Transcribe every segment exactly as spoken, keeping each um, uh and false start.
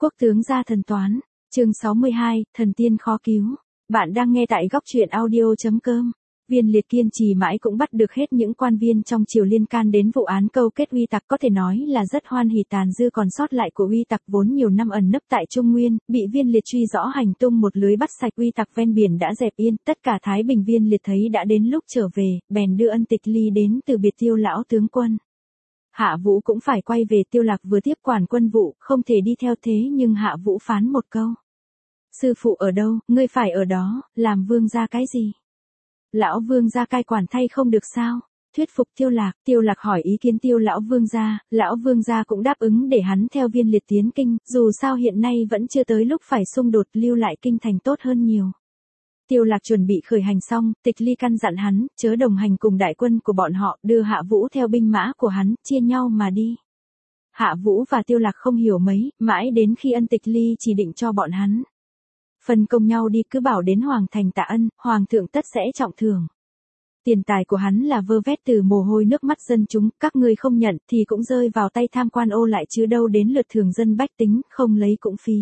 Quốc tướng gia thần toán, chương sáu mươi hai, thần tiên khó cứu. Bạn đang nghe tại góc truyện audio.com. Viên Liệt kiên trì mãi cũng bắt được hết những quan viên trong triều liên can đến vụ án câu kết uy tặc, có thể nói là rất hoan hỉ tàn dư còn sót lại của uy tặc vốn nhiều năm ẩn nấp tại Trung Nguyên, bị Viên Liệt truy rõ hành tung một lưới bắt sạch. Uy tặc ven biển đã dẹp yên, tất cả Thái Bình. Viên Liệt thấy đã đến lúc trở về, bèn đưa Ân Tịch Ly đến từ biệt Tiêu lão tướng quân. Hạ Vũ cũng phải quay về. Tiêu Lạc vừa tiếp quản quân vụ, không thể đi theo, thế nhưng Hạ Vũ phán một câu: sư phụ ở đâu, ngươi phải ở đó, làm vương gia cái gì? Lão vương gia cai quản thay không được sao? Thuyết phục Tiêu Lạc. Tiêu Lạc hỏi ý kiến Tiêu lão vương gia, lão vương gia cũng đáp ứng để hắn theo Viên Liệt tiến kinh, dù sao hiện nay vẫn chưa tới lúc phải xung đột, lưu lại kinh thành tốt hơn nhiều. Tiêu Lạc chuẩn bị khởi hành xong, Tịch Ly căn dặn hắn, chớ đồng hành cùng đại quân của bọn họ, đưa Hạ Vũ theo binh mã của hắn, chia nhau mà đi. Hạ Vũ và Tiêu Lạc không hiểu mấy, mãi đến khi Ân Tịch Ly chỉ định cho bọn hắn phân công nhau đi, cứ bảo đến Hoàng thành tạ ân, Hoàng thượng tất sẽ trọng thưởng. Tiền tài của hắn là vơ vét từ mồ hôi nước mắt dân chúng, các ngươi không nhận thì cũng rơi vào tay tham quan ô lại chứ đâu đến lượt thường dân bách tính, không lấy cũng phí.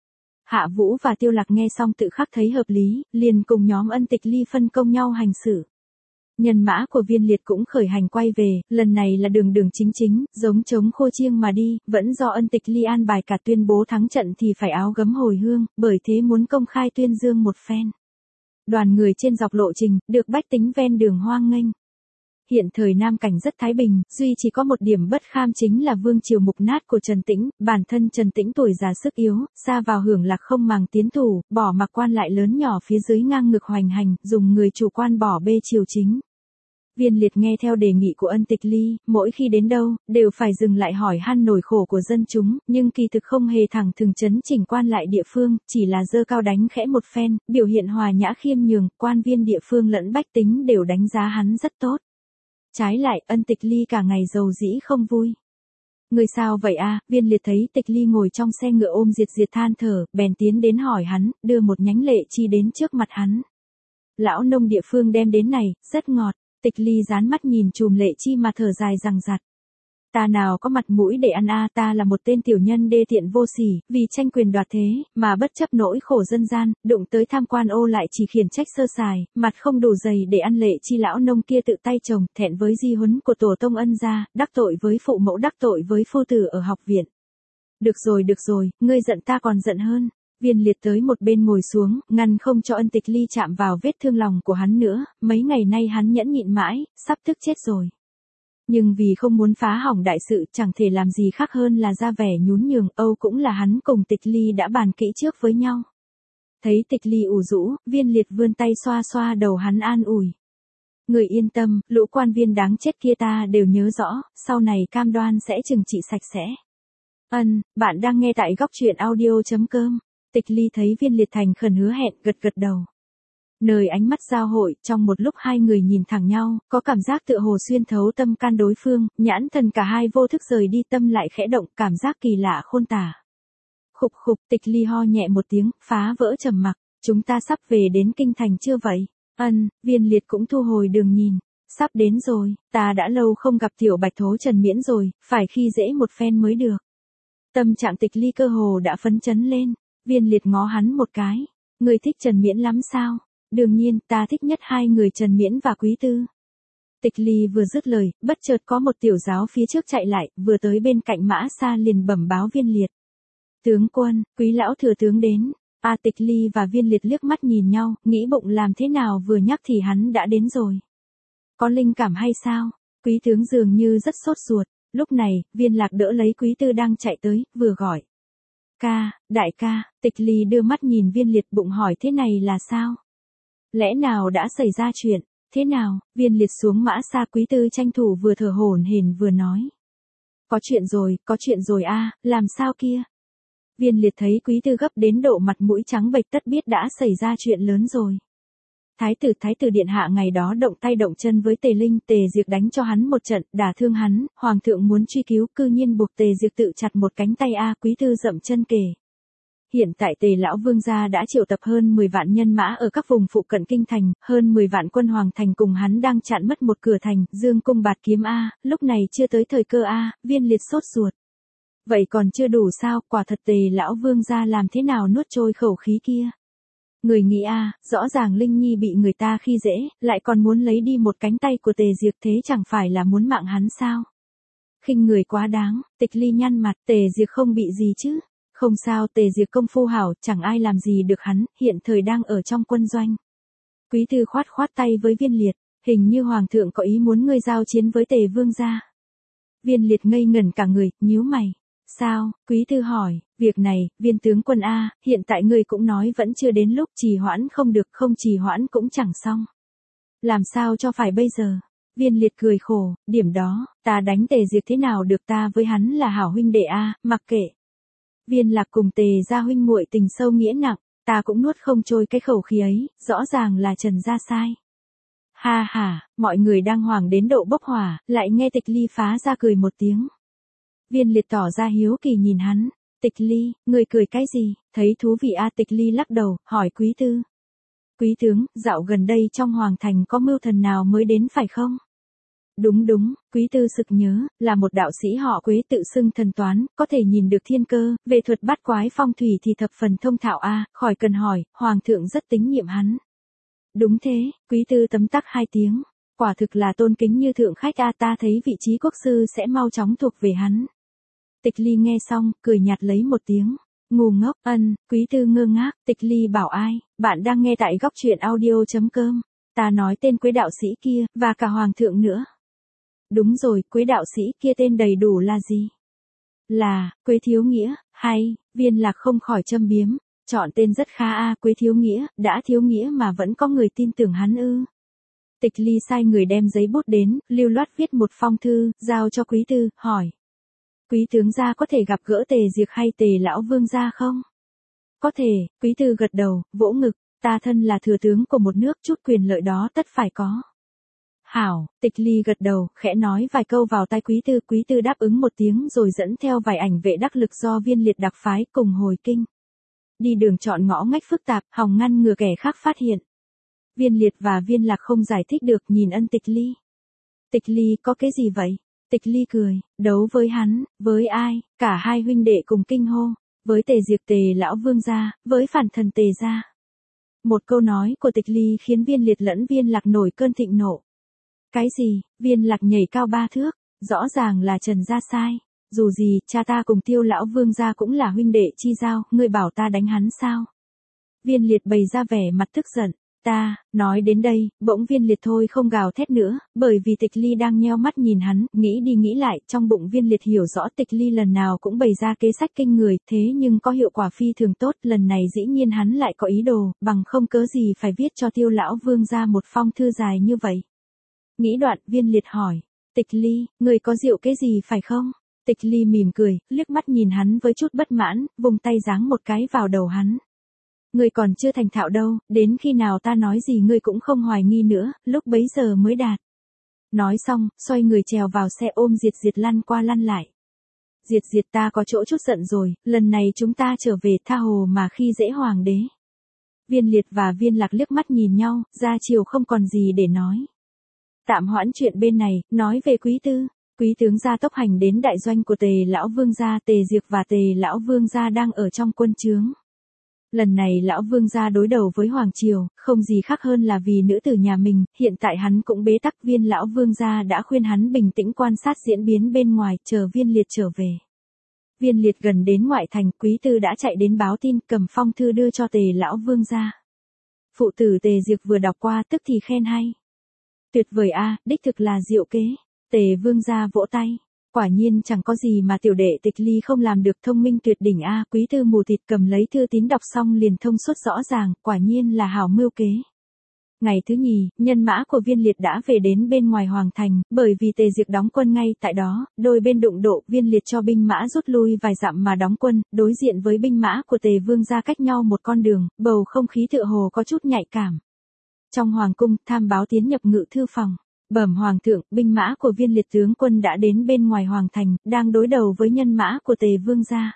Hạ Vũ và Tiêu Lạc nghe xong tự khắc thấy hợp lý, liền cùng nhóm Ân Tịch Ly phân công nhau hành xử. Nhân mã của Viên Liệt cũng khởi hành quay về, lần này là đường đường chính chính, giống trống khô chiêng mà đi, vẫn do Ân Tịch Ly an bài, cả tuyên bố thắng trận thì phải áo gấm hồi hương, bởi thế muốn công khai tuyên dương một phen. Đoàn người trên dọc lộ trình, được bách tính ven đường hoan nghênh. Hiện thời Nam Cảnh rất thái bình, duy chỉ có một điểm bất kham chính là vương triều mục nát của Trần Tĩnh, bản thân Trần Tĩnh tuổi già sức yếu, xa vào hưởng lạc không màng tiến thủ, bỏ mặc quan lại lớn nhỏ phía dưới ngang ngược hoành hành, dùng người chủ quan bỏ bê triều chính. Viên Liệt nghe theo đề nghị của Ân Tịch Ly, mỗi khi đến đâu, đều phải dừng lại hỏi han nỗi khổ của dân chúng, nhưng kỳ thực không hề thẳng thừng chấn chỉnh quan lại địa phương, chỉ là dơ cao đánh khẽ một phen, biểu hiện hòa nhã khiêm nhường, quan viên địa phương lẫn bách tính đều đánh giá hắn rất tốt. Trái lại, Ân Tịch Ly cả ngày dầu dĩ không vui. Người sao vậy a? Viên Liệt thấy Tịch Ly ngồi trong xe ngựa ôm Diệt Diệt than thở, bèn tiến đến hỏi hắn, đưa một nhánh lệ chi đến trước mặt hắn. Lão nông địa phương đem đến này, rất ngọt. Tịch Ly dán mắt nhìn chùm lệ chi mà thở dài rằng rặt. Ta nào có mặt mũi để ăn a, ta là một tên tiểu nhân đê tiện vô sỉ, vì tranh quyền đoạt thế, mà bất chấp nỗi khổ dân gian, đụng tới tham quan ô lại chỉ khiển trách sơ sài, mặt không đủ dày để ăn lệ chi. Lão nông kia tự tay trồng, thẹn với di huấn của tổ tông Ân gia, đắc tội với phụ mẫu, đắc tội với phu tử ở học viện. Được rồi được rồi, ngươi giận ta còn giận hơn. Viên Liệt tới một bên ngồi xuống, ngăn không cho Ân Tịch Ly chạm vào vết thương lòng của hắn nữa, mấy ngày nay hắn nhẫn nhịn mãi, sắp tức chết rồi. Nhưng vì không muốn phá hỏng đại sự, chẳng thể làm gì khác hơn là ra vẻ nhún nhường, Âu cũng là hắn cùng Tịch Ly đã bàn kỹ trước với nhau. Thấy Tịch Ly ủ rũ, Viên Liệt vươn tay xoa xoa đầu hắn an ủi. Người yên tâm, lũ quan viên đáng chết kia ta đều nhớ rõ, sau này cam đoan sẽ trừng trị sạch sẽ. Ân, bạn đang nghe tại góc truyện audio.com. Tịch Ly thấy Viên Liệt thành khẩn hứa hẹn, gật gật đầu. Nơi ánh mắt giao hội, trong một lúc hai người nhìn thẳng nhau, có cảm giác tựa hồ xuyên thấu tâm can đối phương, nhãn thần cả hai vô thức rời đi, tâm lại khẽ động, cảm giác kỳ lạ khôn tả. Khục khục, Tịch Ly ho nhẹ một tiếng, phá vỡ trầm mặc, chúng ta sắp về đến kinh thành chưa vậy? Ân, Viên Liệt cũng thu hồi đường nhìn. Sắp đến rồi, ta đã lâu không gặp tiểu bạch thố Trần Miễn rồi, phải khi dễ một phen mới được. Tâm trạng Tịch Ly cơ hồ đã phấn chấn lên. Viên Liệt ngó hắn một cái. Người thích Trần Miễn lắm sao? Đương nhiên, ta thích nhất hai người Trần Miễn và Quý Tư. Tịch Ly vừa dứt lời, bất chợt có một tiểu giáo phía trước chạy lại, vừa tới bên cạnh Mã Sa liền bẩm báo Viên Liệt. Tướng quân, Quý lão thừa tướng đến. A à, Tịch Ly và Viên Liệt liếc mắt nhìn nhau, nghĩ bụng làm thế nào vừa nhắc thì hắn đã đến rồi. Có linh cảm hay sao? Quý tướng dường như rất sốt ruột. Lúc này, Viên Lạc đỡ lấy Quý Tư đang chạy tới, vừa gọi. Ca, đại ca. Tịch Ly đưa mắt nhìn Viên Liệt, bụng hỏi thế này là sao? Lẽ nào đã xảy ra chuyện? Thế nào? Viên Liệt xuống Mã Sa. Quý Tư tranh thủ vừa thở hổn hển vừa nói. Có chuyện rồi, có chuyện rồi a, à, làm sao kia? Viên Liệt thấy Quý Tư gấp đến độ mặt mũi trắng bệch, tất biết đã xảy ra chuyện lớn rồi. Thái tử Thái tử điện hạ ngày đó động tay động chân với Tề Linh, Tề Diệc đánh cho hắn một trận, đả thương hắn, hoàng thượng muốn truy cứu, cư nhiên buộc Tề Diệc tự chặt một cánh tay a. Quý Tư dậm chân kể. Hiện tại Tề lão vương gia đã triệu tập hơn mười vạn nhân mã ở các vùng phụ cận kinh thành, hơn mười vạn quân hoàng thành cùng hắn đang chặn mất một cửa thành, Dương cung bạt kiếm a, lúc này chưa tới thời cơ a. Viên Liệt sốt ruột. Vậy còn chưa đủ sao, quả thật Tề lão vương gia làm thế nào nuốt trôi khẩu khí kia. Người nghĩ a, rõ ràng Linh Nhi bị người ta khi dễ, lại còn muốn lấy đi một cánh tay của Tề Diệp, thế chẳng phải là muốn mạng hắn sao? Khinh người quá đáng. Tịch Ly nhăn mặt, Tề Diệp không bị gì chứ? Không sao, Tề Diệp công phu hảo, chẳng ai làm gì được hắn, hiện thời đang ở trong quân doanh. Quý thư khoát khoát tay với Viên Liệt, hình như hoàng thượng có ý muốn ngươi giao chiến với Tề vương gia. Viên Liệt ngây ngẩn cả người, nhíu mày. Sao? Quý thư hỏi, việc này, Viên tướng quân a, hiện tại ngươi cũng nói vẫn chưa đến lúc, trì hoãn không được, không trì hoãn cũng chẳng xong. Làm sao cho phải bây giờ? Viên Liệt cười khổ, điểm đó, ta đánh Tề Diệp thế nào được, ta với hắn là hảo huynh đệ a, mặc kệ. Viên Lạc cùng Tề gia huynh muội tình sâu nghĩa nặng, ta cũng nuốt không trôi cái khẩu khí ấy, rõ ràng là Trần gia sai. Ha ha, mọi người đang hoảng đến độ bốc hỏa, lại nghe Tịch Ly phá ra cười một tiếng. Viên Liệt tỏ ra hiếu kỳ nhìn hắn, Tịch Ly, người cười cái gì, thấy thú vị a? Tịch Ly lắc đầu, hỏi Quý Tư. Quý tướng, dạo gần đây trong hoàng thành có mưu thần nào mới đến phải không? Đúng đúng, Quý Tư sực nhớ, là một đạo sĩ họ Quế tự xưng thần toán, có thể nhìn được thiên cơ, về thuật bát quái phong thủy thì thập phần thông thạo a, khỏi cần hỏi, hoàng thượng rất tín nhiệm hắn. Đúng thế, Quý Tư tấm tắc hai tiếng, quả thực là tôn kính như thượng khách a, ta thấy vị trí quốc sư sẽ mau chóng thuộc về hắn. Tịch Ly nghe xong, cười nhạt lấy một tiếng. Ngu ngốc. Ân. Quý Tư ngơ ngác. Tịch Ly bảo ai? Bạn đang nghe tại góc truyện audio chấm com. Ta nói tên Quế đạo sĩ kia, và cả hoàng thượng nữa. Đúng rồi, Quế đạo sĩ kia tên đầy đủ là gì? Là, Quế Thiếu Nghĩa, hay, Viên Lạc không khỏi châm biếm. Chọn tên rất khá a, Quế Thiếu Nghĩa, đã thiếu nghĩa mà vẫn có người tin tưởng hắn ư. Tịch Ly sai người đem giấy bút đến, lưu loát viết một phong thư, giao cho Quý Tư, hỏi. Quý tướng gia có thể gặp gỡ Tề Diệp hay Tề lão vương gia không? Có thể, Quý Tư gật đầu, vỗ ngực, ta thân là thừa tướng của một nước, chút quyền lợi đó tất phải có. Hảo, Tịch Ly gật đầu, khẽ nói vài câu vào tai Quý Tư, Quý Tư đáp ứng một tiếng rồi dẫn theo vài ảnh vệ đắc lực do Viên Liệt đặc phái cùng hồi kinh. Đi đường chọn ngõ ngách phức tạp, hòng ngăn ngừa kẻ khác phát hiện. Viên Liệt và Viên Lạc không giải thích được, nhìn ân Tịch Ly. Tịch Ly có cái gì vậy? Tịch Ly cười, đấu với hắn, với ai? Cả hai huynh đệ cùng kinh hô, với Tề Diệp Tề lão vương gia, với phản thần Tề gia. Một câu nói của Tịch Ly khiến Viên Liệt lẫn Viên Lạc nổi cơn thịnh nộ. Cái gì? Viên Lạc nhảy cao ba thước, rõ ràng là Trần gia sai. Dù gì, cha ta cùng Tiêu lão vương gia cũng là huynh đệ chi giao, ngươi bảo ta đánh hắn sao? Viên Liệt bày ra vẻ mặt tức giận. Ta, nói đến đây, bỗng Viên Liệt thôi không gào thét nữa, bởi vì Tịch Ly đang nheo mắt nhìn hắn, nghĩ đi nghĩ lại, trong bụng Viên Liệt hiểu rõ Tịch Ly lần nào cũng bày ra kế sách kinh người, thế nhưng có hiệu quả phi thường tốt, lần này dĩ nhiên hắn lại có ý đồ, bằng không cớ gì phải viết cho Tiêu lão vương ra một phong thư dài như vậy. Nghĩ đoạn, Viên Liệt hỏi, Tịch Ly, người có rượu kế gì phải không? Tịch Ly mỉm cười, liếc mắt nhìn hắn với chút bất mãn, vùng tay giáng một cái vào đầu hắn. Ngươi còn chưa thành thạo đâu, đến khi nào ta nói gì ngươi cũng không hoài nghi nữa, lúc bấy giờ mới đạt. Nói xong, xoay người trèo vào xe ôm Diệt Diệt lăn qua lăn lại. Diệt Diệt, ta có chỗ chút giận rồi, lần này chúng ta trở về tha hồ mà khi dễ hoàng đế. Viên Liệt và Viên Lạc liếc mắt nhìn nhau, ra chiều không còn gì để nói. Tạm hoãn chuyện bên này, nói về Quý Tư. Quý tướng gia tốc hành đến đại doanh của Tề lão vương gia, Tề Diệp và Tề lão vương gia đang ở trong quân trướng. Lần này lão vương gia đối đầu với hoàng triều, không gì khác hơn là vì nữ tử nhà mình, hiện tại hắn cũng bế tắc. Viên lão vương gia đã khuyên hắn bình tĩnh quan sát diễn biến bên ngoài, chờ Viên Liệt trở về. Viên Liệt gần đến ngoại thành, Quý Tư đã chạy đến báo tin, cầm phong thư đưa cho Tề lão vương gia. Phụ tử Tề Diệp vừa đọc qua tức thì khen hay. Tuyệt vời a, đích thực là diệu kế. Tề vương gia vỗ tay. Quả nhiên chẳng có gì mà tiểu đệ Tịch Ly không làm được, thông minh tuyệt đỉnh a. Quý Tư mù thịt cầm lấy thư tín đọc xong liền thông suốt rõ ràng, quả nhiên là hảo mưu kế. Ngày thứ nhì, nhân mã của Viên Liệt đã về đến bên ngoài hoàng thành, bởi vì Tề Diệp đóng quân ngay tại đó, đôi bên đụng độ, Viên Liệt cho binh mã rút lui vài dặm mà đóng quân, đối diện với binh mã của Tề vương gia cách nhau một con đường, bầu không khí tựa hồ có chút nhạy cảm. Trong hoàng cung, tham báo tiến nhập ngự thư phòng. Bẩm hoàng thượng, binh mã của Viên Liệt tướng quân đã đến bên ngoài hoàng thành, đang đối đầu với nhân mã của Tề vương gia.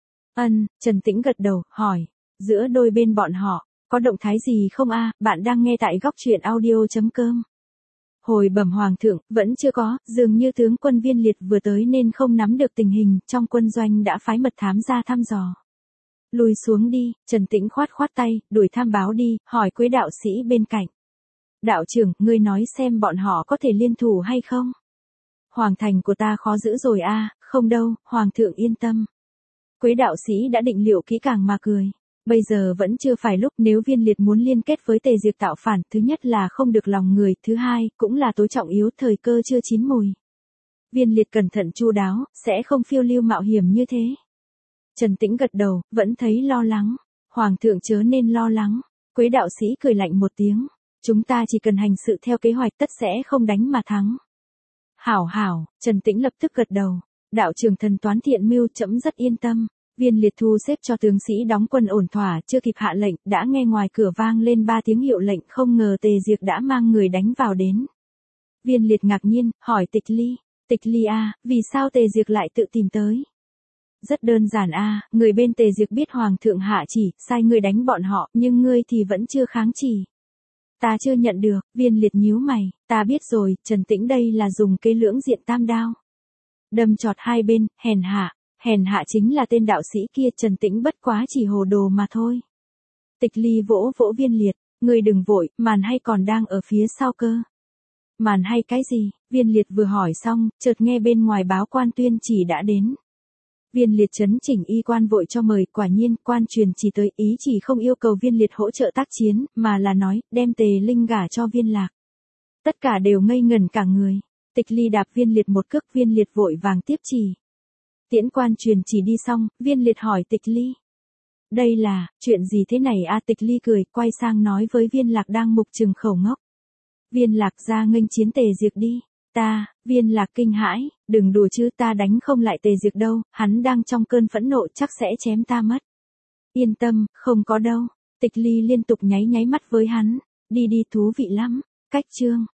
Ân, Trần Tĩnh gật đầu, hỏi, giữa đôi bên bọn họ, có động thái gì không a? Bạn đang nghe tại góc truyện audio chấm com. Hồi bẩm hoàng thượng, vẫn chưa có, dường như tướng quân Viên Liệt vừa tới nên không nắm được tình hình, trong quân doanh đã phái mật thám ra thăm dò. Lùi xuống đi, Trần Tĩnh khoát khoát tay, đuổi tham báo đi, hỏi Quế đạo sĩ bên cạnh. Đạo trưởng, ngươi nói xem bọn họ có thể liên thủ hay không? Hoàng thành của ta khó giữ rồi a, không đâu, hoàng thượng yên tâm. Quế đạo sĩ đã định liệu kỹ càng mà cười. Bây giờ vẫn chưa phải lúc, nếu Viên Liệt muốn liên kết với Tề Diệp tạo phản, thứ nhất là không được lòng người, thứ hai, cũng là tối trọng yếu, thời cơ chưa chín mùi. Viên Liệt cẩn thận chu đáo, sẽ không phiêu lưu mạo hiểm như thế. Trần Tĩnh gật đầu, vẫn thấy lo lắng. Hoàng thượng chớ nên lo lắng. Quế đạo sĩ cười lạnh một tiếng. Chúng ta chỉ cần hành sự theo kế hoạch tất sẽ không đánh mà thắng. Hảo hảo, Trần Tĩnh lập tức gật đầu. Đạo trưởng thần toán thiện mưu, trẫm rất yên tâm. Viên Liệt thu xếp cho tướng sĩ đóng quân ổn thỏa, chưa kịp hạ lệnh, đã nghe ngoài cửa vang lên ba tiếng hiệu lệnh, không ngờ Tề Diệp đã mang người đánh vào đến. Viên Liệt ngạc nhiên, hỏi Tịch Ly. Tịch Ly a, vì sao Tề Diệp lại tự tìm tới? Rất đơn giản a, người bên Tề Diệp biết hoàng thượng hạ chỉ, sai ngươi đánh bọn họ, nhưng ngươi thì vẫn chưa kháng chỉ. Ta chưa nhận được, Viên Liệt nhíu mày, ta biết rồi, Trần Tĩnh đây là dùng cây lưỡng diện tam đao. Đâm chọt hai bên, hèn hạ, hèn hạ chính là tên đạo sĩ kia, Trần Tĩnh bất quá chỉ hồ đồ mà thôi. Tịch Ly vỗ vỗ Viên Liệt, ngươi đừng vội, màn hay còn đang ở phía sau cơ. Màn hay cái gì? Viên Liệt vừa hỏi xong, chợt nghe bên ngoài báo quan tuyên chỉ đã đến. Viên Liệt chấn chỉnh y quan vội cho mời, quả nhiên, quan truyền chỉ tới, ý chỉ không yêu cầu Viên Liệt hỗ trợ tác chiến, mà là nói, đem Tề Linh gả cho Viên Lạc. Tất cả đều ngây ngẩn cả người. Tịch Ly đạp Viên Liệt một cước, Viên Liệt vội vàng tiếp chỉ. Tiễn quan truyền chỉ đi xong, Viên Liệt hỏi Tịch Ly. Đây là, chuyện gì thế này a? Tịch Ly cười, quay sang nói với Viên Lạc đang mục trừng khẩu ngốc. Viên Lạc ra nghênh chiến Tề Diệp đi. Ta, Viên Lạc kinh hãi, đừng đùa chứ, ta đánh không lại Tề Diệp đâu, hắn đang trong cơn phẫn nộ chắc sẽ chém ta mất. Yên tâm, không có đâu. Tịch Ly liên tục nháy nháy mắt với hắn. Đi đi, thú vị lắm. Cách chương.